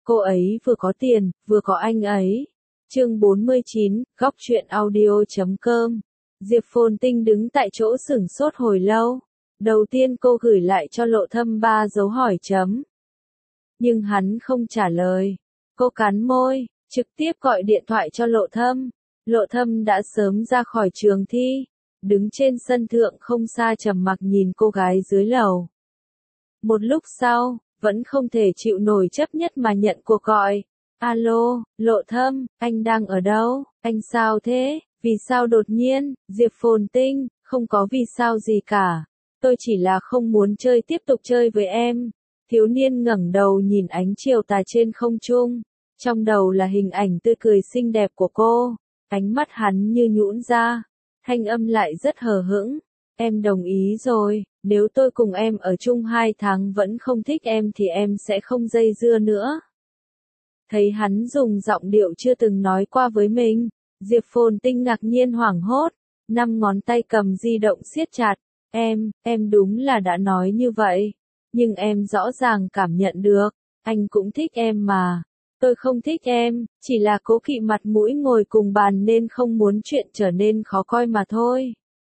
Cô ấy vừa có tiền, vừa có anh ấy. Chương 49, góc truyện audio.com. Diệp Phồn Tinh đứng tại chỗ sửng sốt hồi lâu. Đầu tiên cô gửi lại cho Lộ Thâm 3 dấu hỏi chấm. Nhưng hắn không trả lời. Cô cắn môi, trực tiếp gọi điện thoại cho Lộ Thâm. Lộ Thâm đã sớm ra khỏi trường thi, đứng trên sân thượng không xa trầm mặc nhìn cô gái dưới lầu. Một lúc sau, vẫn không thể chịu nổi chấp nhất mà nhận cuộc gọi. Alo, Lộ Thâm, anh đang ở đâu? Anh sao thế? Vì sao đột nhiên? Diệp Phồn Tinh, không có vì sao gì cả. Tôi chỉ là không muốn tiếp tục chơi với em. Thiếu niên ngẩng đầu nhìn ánh chiều tà trên không trung. Trong đầu là hình ảnh tươi cười xinh đẹp của cô. Ánh mắt hắn như nhũn ra. Thanh âm lại rất hờ hững. Em đồng ý rồi, nếu tôi cùng em ở chung 2 tháng vẫn không thích em thì em sẽ không dây dưa nữa. Thấy hắn dùng giọng điệu chưa từng nói qua với mình, Diệp Phồn Tinh ngạc nhiên hoảng hốt, 5 ngón tay cầm di động siết chặt. Em đúng là đã nói như vậy, nhưng em rõ ràng cảm nhận được, anh cũng thích em mà. Tôi không thích em, chỉ là cố kỵ mặt mũi ngồi cùng bàn nên không muốn chuyện trở nên khó coi mà thôi.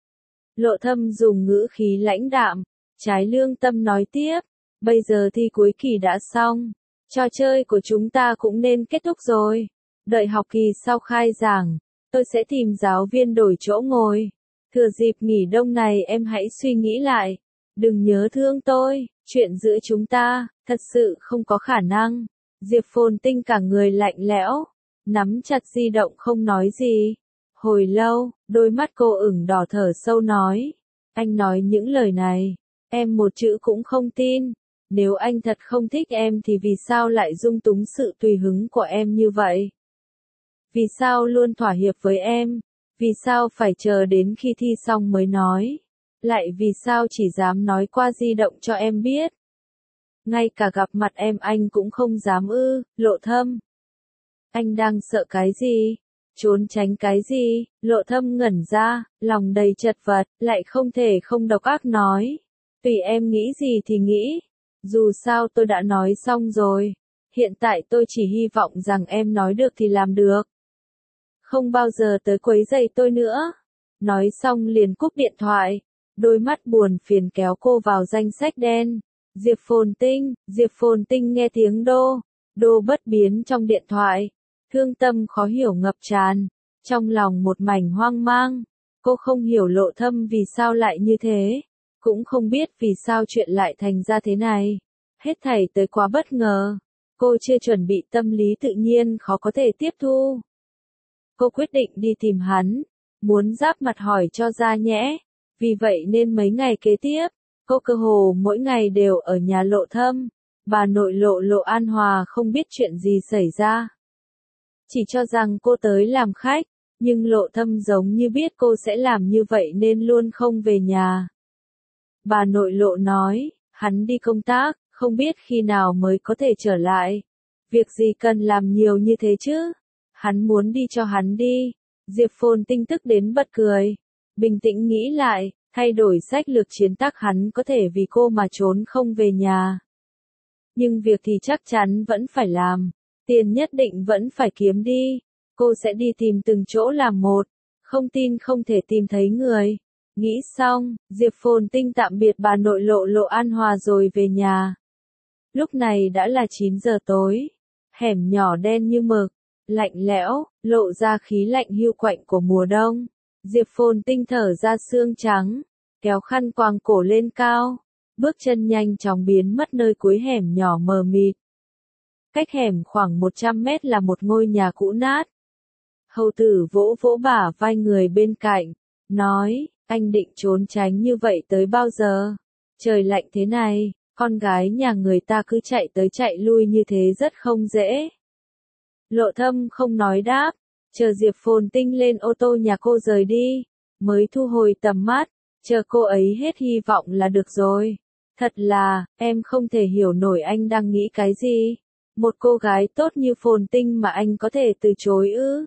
Lộ Thâm dùng ngữ khí lãnh đạm, trái lương tâm nói tiếp, bây giờ thi cuối kỳ đã xong, trò chơi của chúng ta cũng nên kết thúc rồi. Đợi học kỳ sau khai giảng, tôi sẽ tìm giáo viên đổi chỗ ngồi. Thừa dịp nghỉ đông này em hãy suy nghĩ lại, đừng nhớ thương tôi, chuyện giữa chúng ta, thật sự không có khả năng. Diệp Phồn Tinh cả người lạnh lẽo, nắm chặt di động không nói gì. Hồi lâu, đôi mắt cô ửng đỏ thở sâu nói, anh nói những lời này, em một chữ cũng không tin. Nếu anh thật không thích em thì vì sao lại dung túng sự tùy hứng của em như vậy? Vì sao luôn thỏa hiệp với em? Vì sao phải chờ đến khi thi xong mới nói? Lại vì sao chỉ dám nói qua di động cho em biết? Ngay cả gặp mặt em anh cũng không dám ư? Lộ Thâm. Anh đang sợ cái gì? Trốn tránh cái gì? Lộ Thâm ngẩn ra, lòng đầy chật vật, lại không thể không độc ác nói. Tùy em nghĩ gì thì nghĩ. Dù sao tôi đã nói xong rồi. Hiện tại tôi chỉ hy vọng rằng em nói được thì làm được. Không bao giờ tới quấy rầy tôi nữa. Nói xong liền cúp điện thoại. Đôi mắt buồn phiền kéo cô vào danh sách đen. Diệp Phồn Tinh nghe tiếng đô bất biến trong điện thoại. Thương tâm khó hiểu ngập tràn. Trong lòng một mảnh hoang mang. Cô không hiểu Lộ Thâm vì sao lại như thế. Cũng không biết vì sao chuyện lại thành ra thế này. Hết thảy tới quá bất ngờ. Cô chưa chuẩn bị tâm lý tự nhiên khó có thể tiếp thu. Cô quyết định đi tìm hắn. Muốn giáp mặt hỏi cho ra nhẽ. Vì vậy nên mấy ngày kế tiếp, cô cơ hồ mỗi ngày đều ở nhà Lộ Thâm. Bà nội Lộ An Hòa không biết chuyện gì xảy ra. Chỉ cho rằng cô tới làm khách, nhưng Lộ Thâm giống như biết cô sẽ làm như vậy nên luôn không về nhà. Bà nội Lộ nói, hắn đi công tác, không biết khi nào mới có thể trở lại. Việc gì cần làm nhiều như thế chứ? Hắn muốn đi cho hắn đi. Diệp Phồn Tinh tức đến bật cười. Bình tĩnh nghĩ lại, thay đổi sách lược chiến tác hắn có thể vì cô mà trốn không về nhà. Nhưng việc thì chắc chắn vẫn phải làm. Tiền nhất định vẫn phải kiếm đi. Cô sẽ đi tìm từng chỗ làm một. Không tin không thể tìm thấy người. Nghĩ xong, Diệp Phồn Tinh tạm biệt bà nội Lộ An Hòa rồi về nhà. Lúc này đã là 9 giờ tối. Hẻm nhỏ đen như mực, lạnh lẽo, lộ ra khí lạnh hiu quạnh của mùa đông. Diệp Phồn Tinh thở ra xương trắng, kéo khăn quàng cổ lên cao, bước chân nhanh chóng biến mất nơi cuối hẻm nhỏ mờ mịt. Cách hẻm khoảng 100 mét là một ngôi nhà cũ nát. Hầu tử vỗ vỗ bả vai người bên cạnh, nói, anh định trốn tránh như vậy tới bao giờ? Trời lạnh thế này, con gái nhà người ta cứ chạy tới chạy lui như thế rất không dễ. Lộ Thâm không nói đáp, chờ Diệp Phồn Tinh lên ô tô nhà cô rời đi, mới thu hồi tầm mắt, chờ cô ấy hết hy vọng là được rồi. Thật là, em không thể hiểu nổi anh đang nghĩ cái gì. Một cô gái tốt như Phồn Tinh mà anh có thể từ chối ư?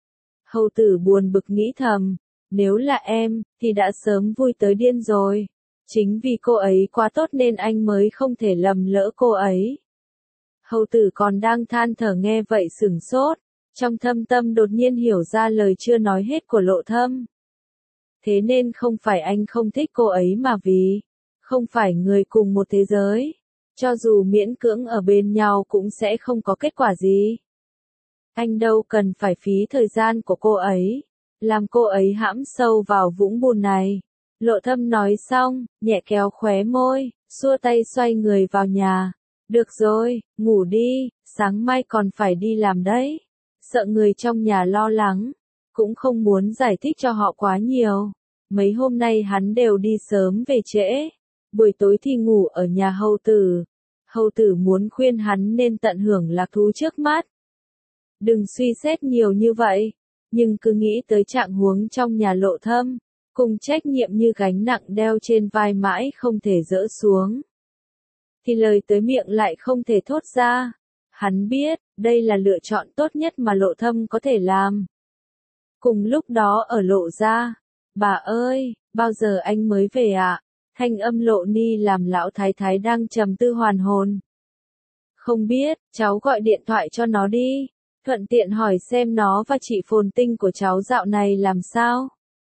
Hầu tử buồn bực nghĩ thầm, nếu là em, thì đã sớm vui tới điên rồi. Chính vì cô ấy quá tốt nên anh mới không thể lầm lỡ cô ấy. Hầu tử còn đang than thở nghe vậy sửng sốt, trong thâm tâm đột nhiên hiểu ra lời chưa nói hết của Lộ Thâm. Thế nên không phải anh không thích cô ấy mà vì không phải người cùng một thế giới, cho dù miễn cưỡng ở bên nhau cũng sẽ không có kết quả gì. Anh đâu cần phải phí thời gian của cô ấy, làm cô ấy hãm sâu vào vũng bùn này. Lộ Thâm nói xong, nhẹ kéo khóe môi, xua tay xoay người vào nhà. Được rồi, ngủ đi, sáng mai còn phải đi làm đấy. Sợ người trong nhà lo lắng, cũng không muốn giải thích cho họ quá nhiều. Mấy hôm nay hắn đều đi sớm về trễ, buổi tối thì ngủ ở nhà hầu tử. Hầu tử muốn khuyên hắn nên tận hưởng lạc thú trước mắt. Đừng suy xét nhiều như vậy, nhưng cứ nghĩ tới trạng huống trong nhà Lộ Thâm, cùng trách nhiệm như gánh nặng đeo trên vai mãi không thể dỡ xuống. Thì lời tới miệng lại không thể thốt ra. Hắn biết, đây là lựa chọn tốt nhất mà Lộ Thâm có thể làm. Cùng lúc đó ở Lộ gia, bà ơi, bao giờ anh mới về ạ? Thanh âm Lộ Ni làm lão thái thái đang trầm tư hoàn hồn. Không biết, cháu gọi điện thoại cho nó đi, thuận tiện hỏi xem nó và chị Phồn Tinh của cháu dạo này làm sao.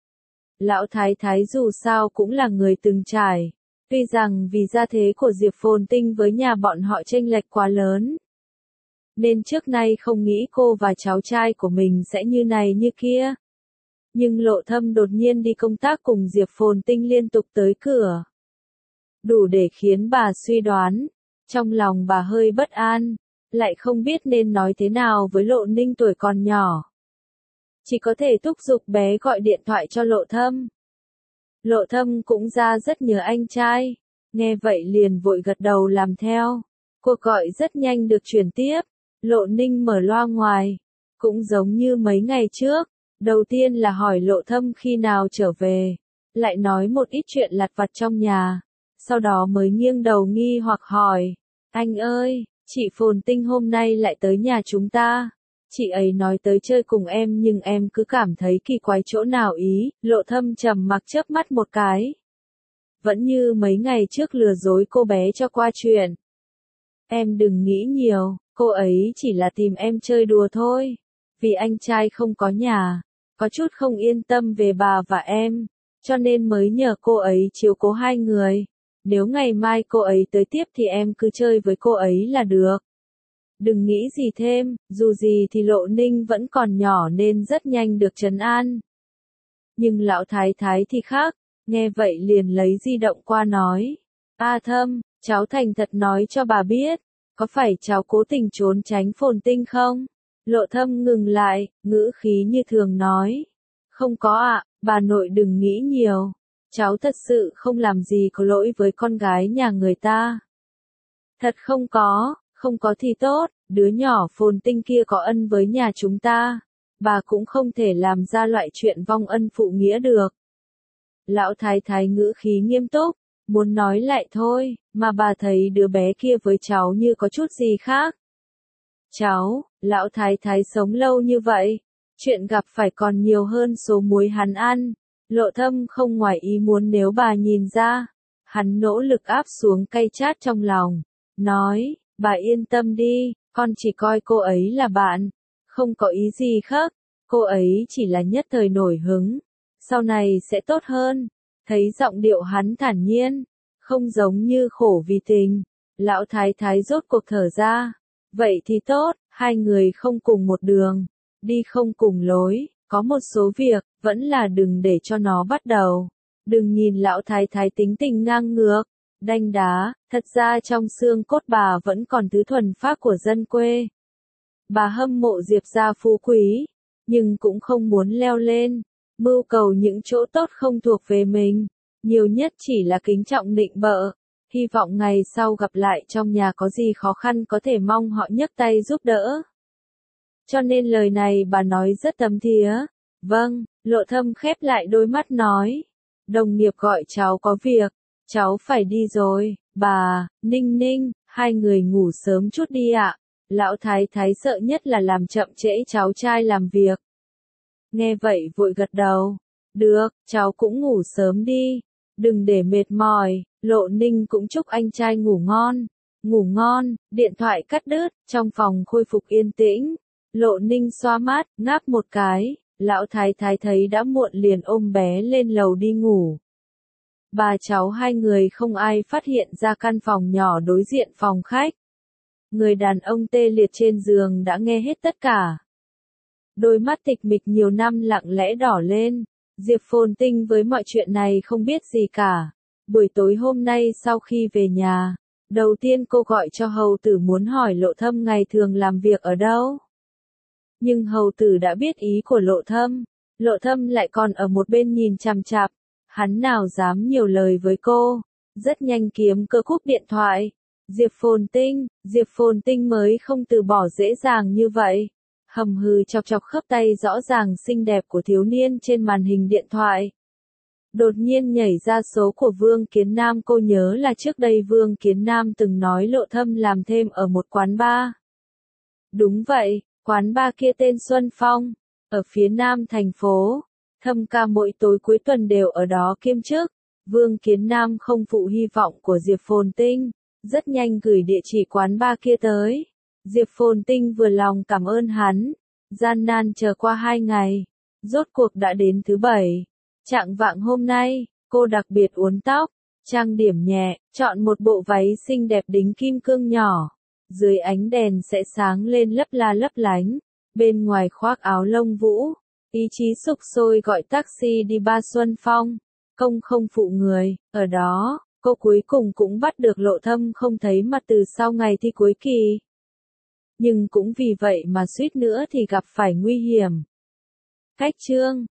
Lão thái thái dù sao cũng là người từng trải, tuy rằng vì gia thế của Diệp Phồn Tinh với nhà bọn họ chênh lệch quá lớn, nên trước nay không nghĩ cô và cháu trai của mình sẽ như này như kia. Nhưng Lộ Thâm đột nhiên đi công tác cùng Diệp Phồn Tinh liên tục tới cửa, đủ để khiến bà suy đoán. Trong lòng bà hơi bất an, lại không biết nên nói thế nào với Lộ Ninh tuổi còn nhỏ. Chỉ có thể thúc giục bé gọi điện thoại cho Lộ Thâm. Lộ Thâm cũng ra rất nhớ anh trai, nghe vậy liền vội gật đầu làm theo. Cuộc gọi rất nhanh được chuyển tiếp, Lộ Ninh mở loa ngoài, cũng giống như mấy ngày trước. Đầu tiên là hỏi Lộ Thâm khi nào trở về, lại nói một ít chuyện lặt vặt trong nhà, sau đó mới nghiêng đầu nghi hoặc hỏi, anh ơi, chị Phồn Tinh hôm nay lại tới nhà chúng ta. Chị ấy nói tới chơi cùng em nhưng em cứ cảm thấy kỳ quái chỗ nào ý. Lộ Thâm trầm mặc chớp mắt một cái. Vẫn như mấy ngày trước lừa dối cô bé cho qua chuyện. Em đừng nghĩ nhiều, cô ấy chỉ là tìm em chơi đùa thôi. Vì anh trai không có nhà, có chút không yên tâm về bà và em, cho nên mới nhờ cô ấy chiếu cố hai người. Nếu ngày mai cô ấy tới tiếp thì em cứ chơi với cô ấy là được. Đừng nghĩ gì thêm, dù gì thì Lộ Ninh vẫn còn nhỏ nên rất nhanh được trấn an. Nhưng lão thái thái thì khác, nghe vậy liền lấy di động qua nói. A Thâm, cháu thành thật nói cho bà biết, có phải cháu cố tình trốn tránh Phồn Tinh không? Lộ Thâm ngừng lại, ngữ khí như thường nói. Không có ạ, bà nội đừng nghĩ nhiều. Cháu thật sự không làm gì có lỗi với con gái nhà người ta. Thật không có thì tốt, đứa nhỏ Phồn Tinh kia có ân với nhà chúng ta. Bà cũng không thể làm ra loại chuyện vong ân phụ nghĩa được. Lão thái thái ngữ khí nghiêm túc, muốn nói lại thôi, mà bà thấy đứa bé kia với cháu như có chút gì khác. Cháu, lão thái thái sống lâu như vậy, chuyện gặp phải còn nhiều hơn số muối hắn ăn. Lộ Thâm không ngoài ý muốn nếu bà nhìn ra. Hắn nỗ lực áp xuống cay chát trong lòng, nói, bà yên tâm đi, con chỉ coi cô ấy là bạn, không có ý gì khác, cô ấy chỉ là nhất thời nổi hứng, sau này sẽ tốt hơn. Thấy giọng điệu hắn thản nhiên, không giống như khổ vì tình, lão thái thái rốt cuộc thở ra. Vậy thì tốt, hai người không cùng một đường, đi không cùng lối, có một số việc, vẫn là đừng để cho nó bắt đầu. Đừng nhìn lão thái thái tính tình ngang ngược, đanh đá, thật ra trong xương cốt bà vẫn còn thứ thuần phác của dân quê. Bà hâm mộ Diệp gia phú quý, nhưng cũng không muốn leo lên, mưu cầu những chỗ tốt không thuộc về mình, nhiều nhất chỉ là kính trọng nịnh bợ, hy vọng ngày sau gặp lại trong nhà có gì khó khăn có thể mong họ nhấc tay giúp đỡ. Cho nên lời này bà nói rất thấm thía. Vâng, Lộ Thâm khép lại đôi mắt nói. Đồng nghiệp gọi cháu có việc, cháu phải đi rồi. Bà, Ninh Ninh, hai người ngủ sớm chút đi ạ. Lão thái thái sợ nhất là làm chậm trễ cháu trai làm việc. Nghe vậy vội gật đầu. Được, cháu cũng ngủ sớm đi. Đừng để mệt mỏi. Lộ Ninh cũng chúc anh trai ngủ ngon. Ngủ ngon, điện thoại cắt đứt, trong phòng khôi phục yên tĩnh. Lộ Ninh xoa mắt, ngáp một cái, lão thái thái thấy đã muộn liền ôm bé lên lầu đi ngủ. Bà cháu hai người không ai phát hiện ra căn phòng nhỏ đối diện phòng khách. Người đàn ông tê liệt trên giường đã nghe hết tất cả. Đôi mắt tịch mịch nhiều năm lặng lẽ đỏ lên. Diệp Phồn Tinh với mọi chuyện này không biết gì cả. Buổi tối hôm nay sau khi về nhà, đầu tiên cô gọi cho hầu tử muốn hỏi Lộ Thâm ngày thường làm việc ở đâu. Nhưng hầu tử đã biết ý của Lộ Thâm lại còn ở một bên nhìn chằm chằm. Hắn nào dám nhiều lời với cô. Rất nhanh kiếm cơ cúp điện thoại. Diệp Phồn Tinh mới không từ bỏ dễ dàng như vậy. Hầm hừ chọc chọc khớp tay rõ ràng xinh đẹp của thiếu niên trên màn hình điện thoại. Đột nhiên nhảy ra số của Vương Kiến Nam, cô nhớ là trước đây Vương Kiến Nam từng nói Lộ Thâm làm thêm ở một quán bar. Đúng vậy, quán bar kia tên Xuân Phong, ở phía nam thành phố. Thâm ca mỗi tối cuối tuần đều ở đó kiêm chức. Vương Kiến Nam không phụ hy vọng của Diệp Phồn Tinh, rất nhanh gửi địa chỉ quán bar kia tới. Diệp Phồn Tinh vừa lòng cảm ơn hắn, gian nan chờ qua 2 ngày, rốt cuộc đã đến thứ 7. Chạng vạng hôm nay, cô đặc biệt uốn tóc, trang điểm nhẹ, chọn một bộ váy xinh đẹp đính kim cương nhỏ, dưới ánh đèn sẽ sáng lên lấp la lấp lánh, bên ngoài khoác áo lông vũ, ý chí sục sôi gọi taxi đi bar Xuân Phong. Công không phụ người, ở đó, cô cuối cùng cũng bắt được Lộ Thâm không thấy mặt từ sau ngày thi cuối kỳ. Nhưng cũng vì vậy mà suýt nữa thì gặp phải nguy hiểm. Cách chương